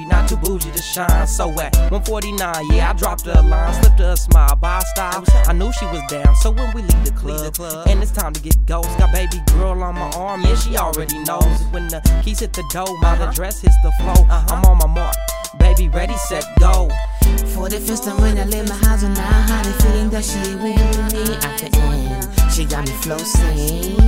not too bougie to shine. So at 1:49, yeah, I dropped her a line, slipped her a smile by style. I knew she was down, so when we leave the club, and it's time to get ghost, got baby girl on my arm, yeah, she already knows. When the keys hit the door, my address hits the floor. I'm on my mark, baby, ready, set, go. For the first time when I leave my house, and I had a feeling that she will be with me at the end. She got me floating.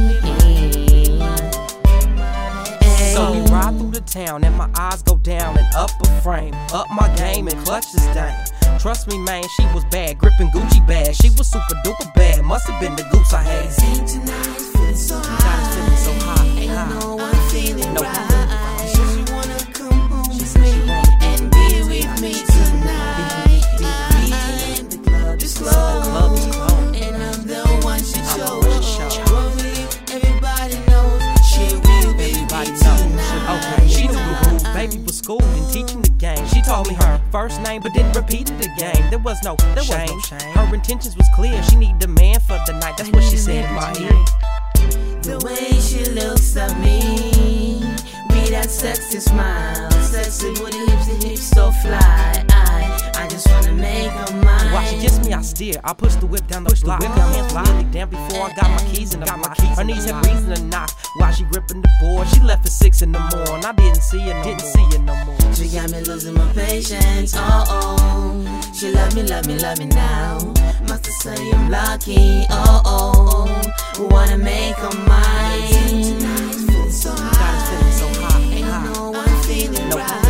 So we ride through the town and my eyes go down and up a frame. Up my game and clutch this dang. Trust me, man, she was bad, gripping Gucci bags. She was super duper bad, must've been the goose I had. Seen tonight, feeling so high. Feeling so hot. Ain't no one feeling No. right. She wanna come home with me and be with me tonight. And the club is closed, and I'm the one she chose. Everybody knows she will be tonight. Okay, she knew the rules. Baby was schooled and teaching the game. She told me her first name, but didn't repeat it again. There was no shame. Her intentions was clear. She needed a man for the night. That's what she said in my ear. The way she looks at me, with that sexy smile, sexy booty, hips so fly. I just wanna make her mine. While she kissed me, I steer. I pushed the whip down the block. Hands nearly down before I got my keys in the lock. Her knees had reason to knock while she gripping the board. She left at 6 in the morning. I didn't see her no more. She got me losing my patience. Oh, she love me now. Must have say I'm lucky. Oh, wanna make her mine. Tonight feeling so high. Ain't no one feeling right.